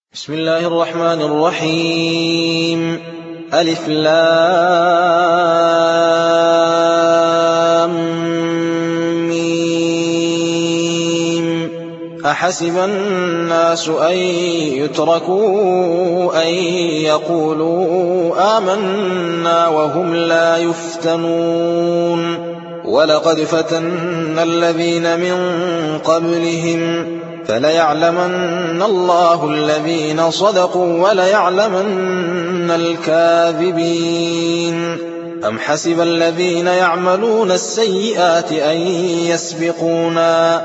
بسم الله الرحمن الرحيم. ألف لام ميم. أحسب الناس أن يتركوا أن يقولوا آمنا وهم لا يفتنون ولقد فتنا الذين من قبلهم فليعلمن الله الذين صدقوا وليعلمن الكاذبين. أم حسب الذين يعملون السيئات أن يسبقونا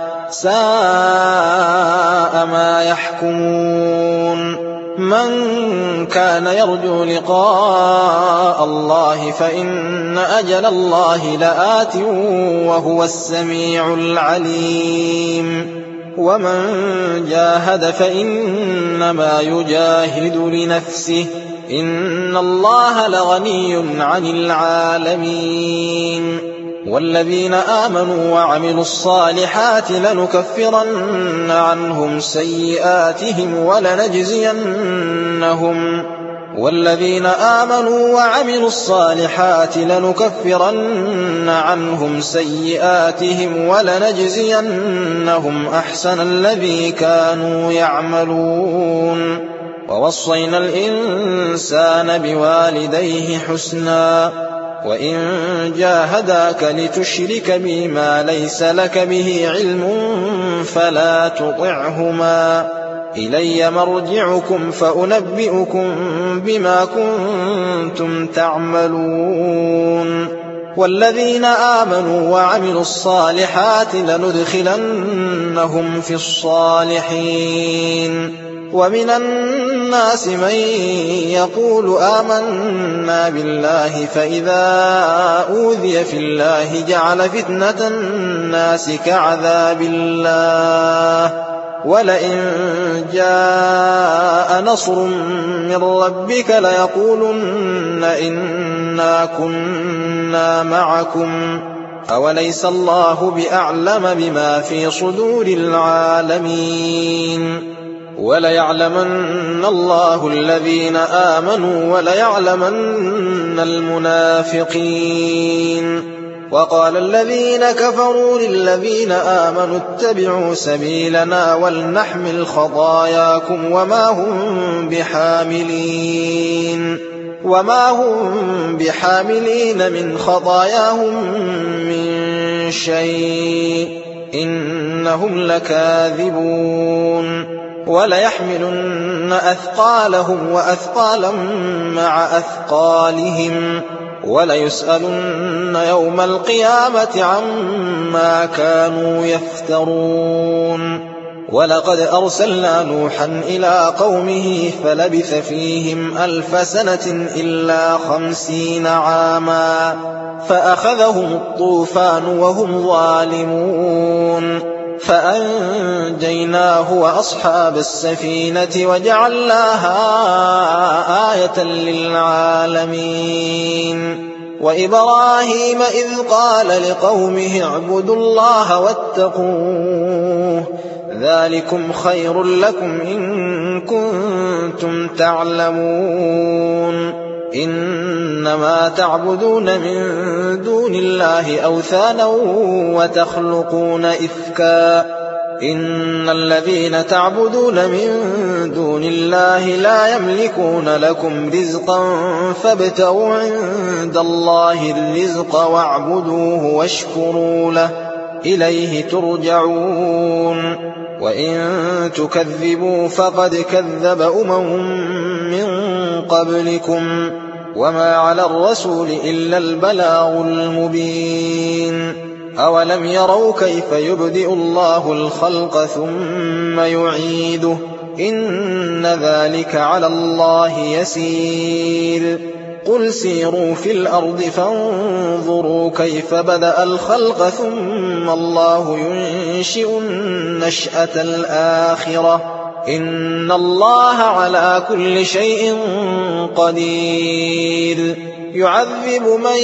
ساء ما يحكمون. من كان يرجو لقاء الله فإن أجل الله لآت وهو السميع العليم. ومن جاهد فإنما يجاهد لنفسه إن الله لغني عن العالمين. والذين آمنوا وعملوا الصالحات لنكفرن عنهم سيئاتهم ولنجزينهم أحسن الذي كانوا يعملون. ووصينا الإنسان بوالديه حسنا وإن جاهداك لتشرك بي ما ليس لك به علم فلا تطعهما إلي مرجعكم فأنبئكم بما كنتم تعملون. والذين آمنوا وعملوا الصالحات لندخلنهم في الصالحين. ومن الناس من يقول آمنا بالله فإذا أوذي في الله جعل فتنة الناس كعذاب الله ولئن جاء نصر من ربك ليقولن إنا كنا معكم أوليس الله بأعلم بما في صدور العالمين. وليعلمن الله الذين آمنوا وليعلمن المنافقين. وقال الذين كفروا للذين آمنوا اتبعوا سبيلنا ولنحمل خطاياكم وما هم بحاملين من خطاياهم من شيء إنهم لكاذبون. وليحملن أثقالهم وأثقالا مع أثقالهم وليسألن يوم القيامة عما كانوا يفترون. ولقد أرسلنا نوحا إلى قومه فلبث فيهم 1000 سنة إلا 50 عاما فأخذهم الطوفان وهم ظالمون فأنجيناه وأصحاب السفينة وجعلناها آية للعالمين. وإبراهيم إذ قال لقومه اعبدوا الله واتقوه ذلكم خير لكم إن كنتم تعلمون. إنما تعبدون من دون الله أوثانا وتخلقون إفكا إن الذين تعبدون من دون الله لا يملكون لكم رزقا فابتغوا عند الله الرزق واعبدوه واشكروا له إليه ترجعون. وإن تكذبوا فقد كذب من قبلكم وما على الرسول إلا البلاغ المبين. أولم يروا كيف يبدئ الله الخلق ثم يعيده إن ذلك على الله يسير. قل سيروا في الأرض فانظروا كيف بدأ الخلق ثم الله ينشئ النشأة الآخرة إن الله على كل شيء قدير. يعذب من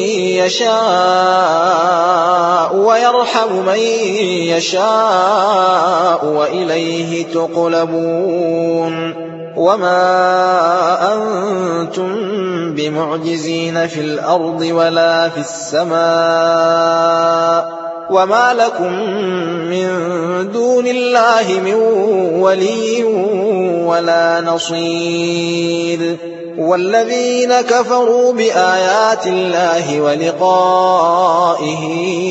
يشاء ويرحم من يشاء وإليه تقلبون وما أنتم بمعجزين في الأرض ولا في السماء وما لكم من دون الله من ولي ولا نصير والذين كفروا بآيات الله ولقائه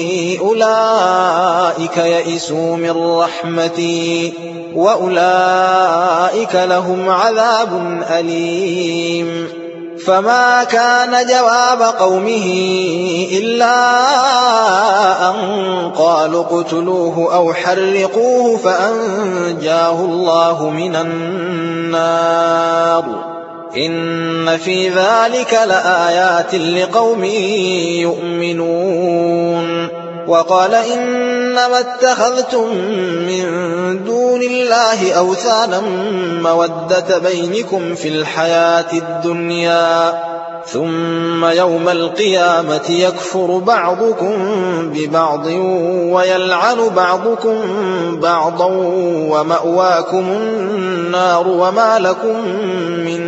أولئك يئسوا من رحمتي وأولئك لهم عذاب أليم فما كان جواب قومه إلا أن قالوا اقتلوه أو حرقوه فأنجاه الله من النار إن في ذلك لآيات لقوم يؤمنون وقال إنما اتخذتم من دون الله أوثانا مودة بينكم في الحياة الدنيا ثم يوم القيامة يكفر بعضكم ببعض ويلعن بعضكم بعضا ومأواكم النار وما لكم من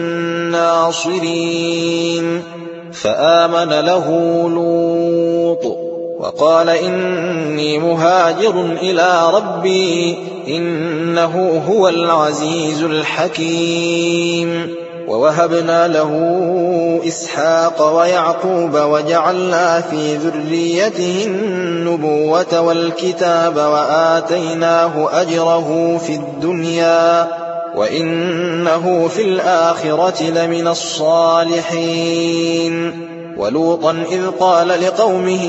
ناصرين فآمن له لوط وقال إني مهاجر إلى ربي إنه هو العزيز الحكيم ووهبنا له إسحاق ويعقوب وجعلنا في ذريته النبوة والكتاب وآتيناه أجره في الدنيا وإنه في الآخرة لمن الصالحين ولوطا إذ قال لقومه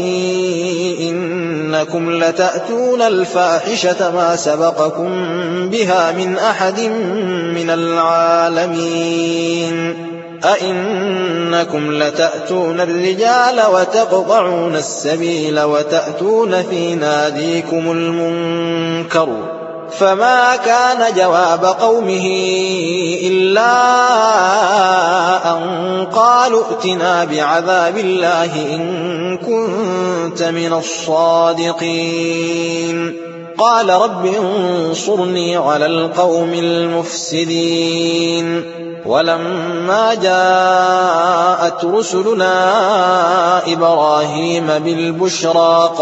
إنكم لتأتون الفاحشة ما سبقكم بها من أحد من العالمين أئنكم لتأتون الرجال وتقطعون السبيل وتأتون في ناديكم المنكر فما كان جواب قومه إلا أن قالوا ائتنا بعذاب الله إن كنت من الصادقين قال رب انصرني على القوم المفسدين ولما جاءت رسلنا إبراهيم بالبشرى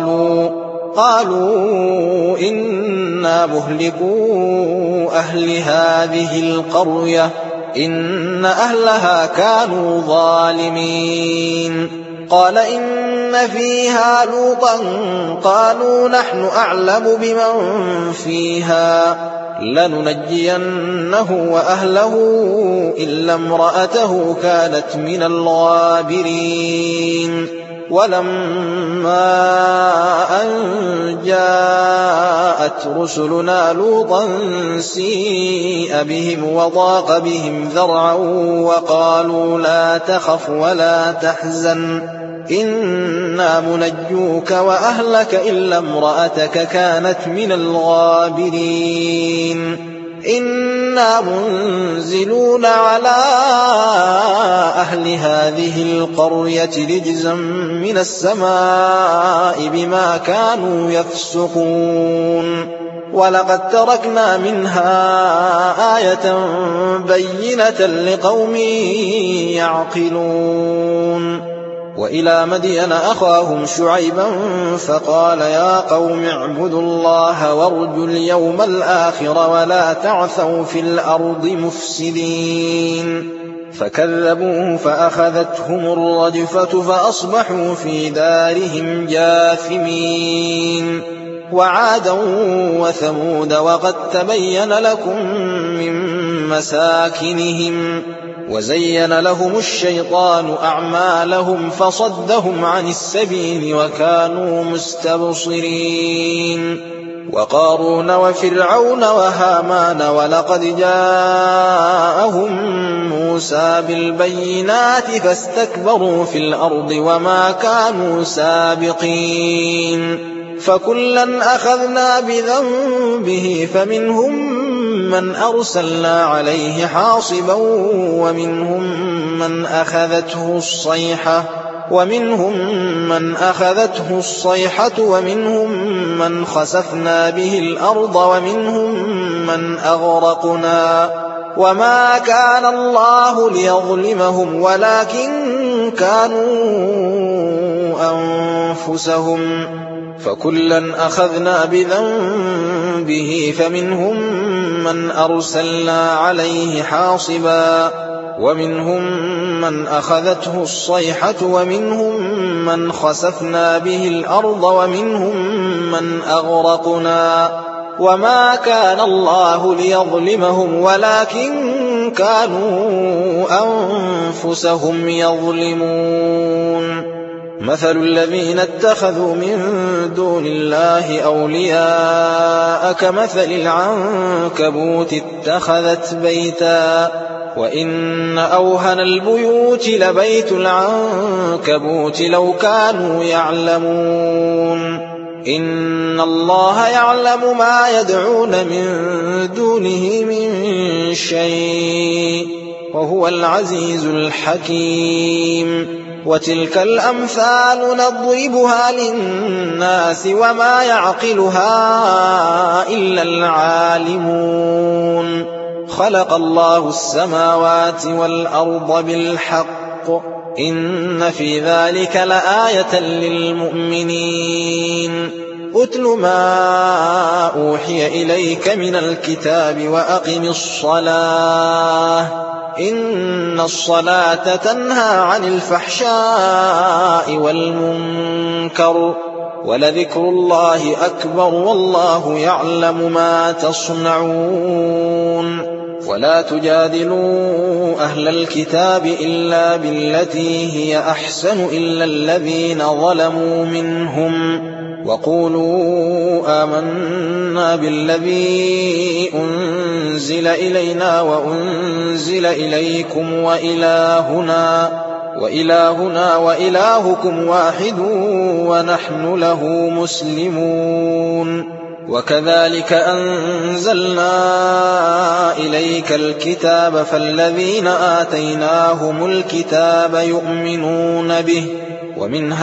قالوا إنا مهلكو أهل هذه القرية إن أهلها كانوا ظالمين قال إن فيها لوطا قالوا نحن أعلم بمن فيها لننجينه وأهله إلا امرأته كانت من الغابرين ولما أن جاءت رسلنا لوطا سيء بهم وضاق بهم ذرعا وقالوا لا تخف ولا تحزن إنا منجوك وأهلك إلا امرأتك كانت من الغابرين إنا منزلون على أهل هذه القرية رجزا من السماء بما كانوا يفسقون ولقد تركنا منها آية بينة لقوم يعقلون وإلى مدين أخاهم شعيبا فقال يا قوم اعبدوا الله وارجوا اليوم الآخر ولا تعثوا في الأرض مفسدين فكذبوه فأخذتهم الرجفة فأصبحوا في دارهم جاثمين وعادا وثمود وقد تبين لكم من مساكنهم وزين لهم الشيطان أعمالهم فصدهم عن السبيل وكانوا مستبصرين وقارون وفرعون وهامان ولقد جاءهم موسى بالبينات فاستكبروا في الأرض وما كانوا سابقين فكلا أخذنا بذنبه فمنهم من أرسلنا عليه حاصبا ومنهم من أخذته الصيحة ومنهم من خسفنا به الأرض ومنهم من أغرقنا وما كان الله ليظلمهم ولكن كانوا أنفسهم، فكلا أخذنا بذنبه فمنهم من أرسلنا عليه حاصبا ومنهم من أخذته الصيحة ومنهم من خسفنا به الأرض ومنهم من أغرقنا. وما كان الله ليظلمهم ولكن كانوا أنفسهم يظلمون. مثل الذين اتخذوا من دون الله أولياء كمثل العنكبوت اتخذت بيتا وإن أوهن البيوت لبيت العنكبوت لو كانوا يعلمون. إن الله يعلم ما يدعون من دونه من شيء وهو العزيز الحكيم. وتلك الأمثال نضربها للناس وما يعقلها إلا العالمون. خلق الله السماوات والأرض بالحق إن في ذلك لآية للمؤمنين. أتل ما أوحي إليك من الكتاب وأقم الصلاة إن الصلاة تنهى عن الفحشاء والمنكر ولذكر الله أكبر والله يعلم ما تصنعون. ولا تجادلوا أهل الكتاب إلا بالتي هي أحسن إلا الذين ظلموا منهم وقولوا آمنا بالذي أنزل إلينا وأنزل إليكم وإلهنا وإلهكم واحد ونحن له مسلمون. وكذلك أنزلنا إليك الكتاب فالذين آتيناهم الكتاب يؤمنون به ومن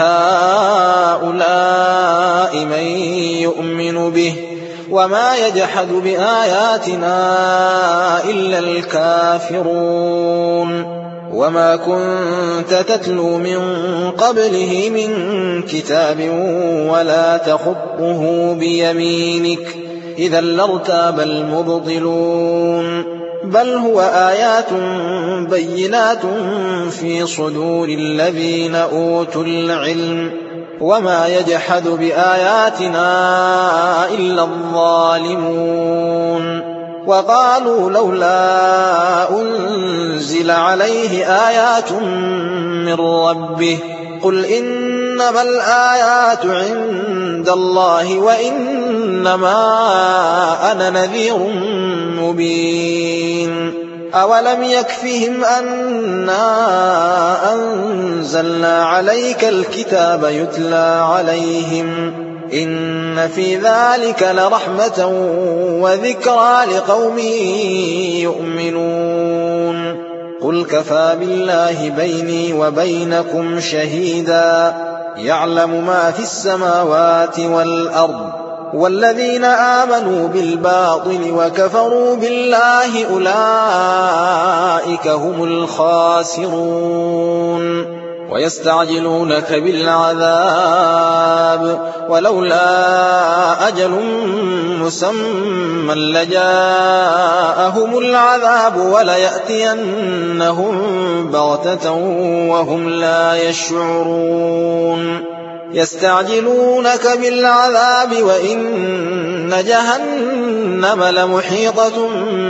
هؤلاء من يؤمن به وما يجحد بآياتنا إلا الكافرون. وما كنت تتلو من قبله من كتاب ولا تخطه بيمينك إذا لارتاب المبطلون. بل هو آيات بينات في صدور الذين أوتوا العلم وما يجحد بآياتنا إلا الظالمون. وقالوا لولا أنزل عليه آيات من ربه قل إنما الآيات عند الله وإنما أنا نذير مبين. أولم يكفهم أنا أنزلنا عليك الكتاب يتلى عليهم إن في ذلك لرحمة وذكرى لقوم يؤمنون. قل كفى بالله بيني وبينكم شهيدا يعلم ما في السماوات والأرض والذين آمنوا بالباطل وكفروا بالله أولئك هم الخاسرون. ويستعجلونك بالعذاب ولولا أجل مسمى لجاءهم العذاب وليأتينهم بغتة وهم لا يشعرون. يستعجلونك بالعذاب وإن جهنم لمحيطة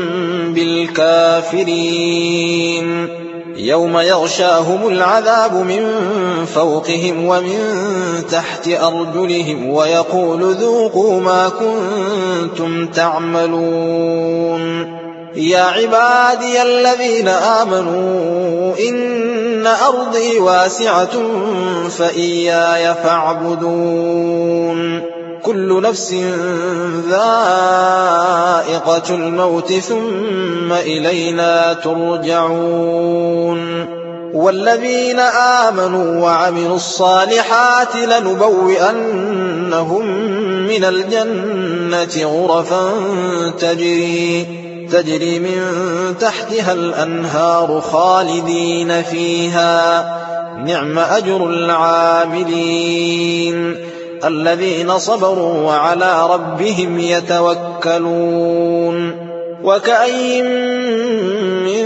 بالكافرين. يوم يغشاهم العذاب من فوقهم ومن تحت أرجلهم ويقول ذوقوا ما كنتم تعملون. يا عبادي الذين آمنوا إن أرضي واسعة فإياي فاعبدون. كل نفس ذائقة الموت ثم إلينا ترجعون. والذين آمنوا وعملوا الصالحات لنبوئنهم من الجنة غرفا تجري من تحتها الأنهار خالدين فيها نعم أجر العاملين الذين صبروا وعلى ربهم يتوكلون وكأين من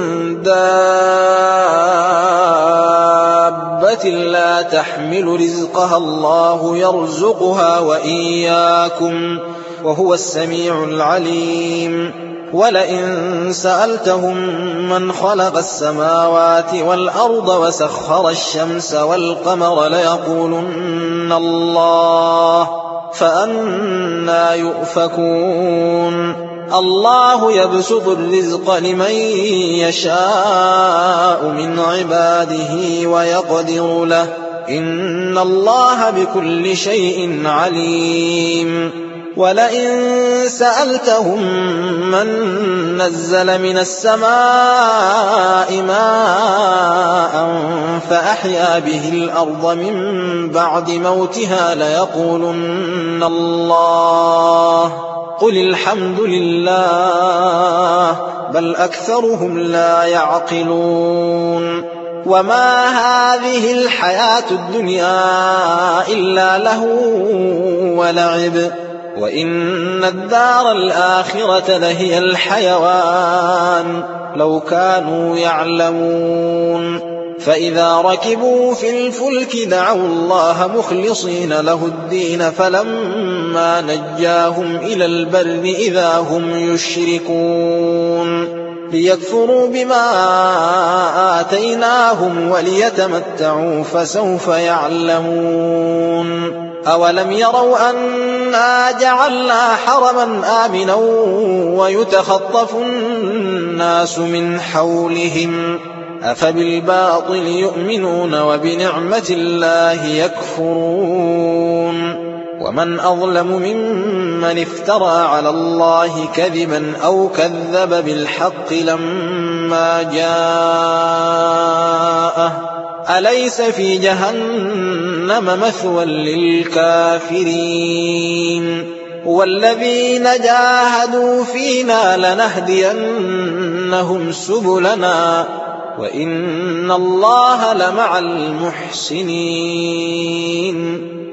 دابة لا تحمل رزقها الله يرزقها وإياكم وهو السميع العليم ولئن سألتهم من خلق السماوات والأرض وسخر الشمس والقمر ليقولن الله فأنى يؤفكون الله يبسط الرزق لمن يشاء من عباده ويقدر له إن الله بكل شيء عليم ولئن سألتهم من نزل من السماء ماء فأحيا به الأرض من بعد موتها ليقولن الله قل الحمد لله بل أكثرهم لا يعقلون وما هذه الحياة الدنيا إلا لهو ولعب وإن الدار الآخرة لهي الحيوان لو كانوا يعلمون فإذا ركبوا في الفلك دعوا الله مخلصين له الدين فلما نجاهم إلى البر إذا هم يشركون ليكفروا بما آتيناهم وليتمتعوا فسوف يعلمون أولم يروا أنا جعلنا حرما آمنا ويتخطف الناس من حولهم أفبالباطل يؤمنون وبنعمة الله يكفرون ومن أظلم ممن افترى على الله كذبا أو كذب بالحق لما جاءه أليس في جهنم مثوى للكافرين والذين جاهدوا فينا لنهدينهم سبلنا وإن الله لمع المحسنين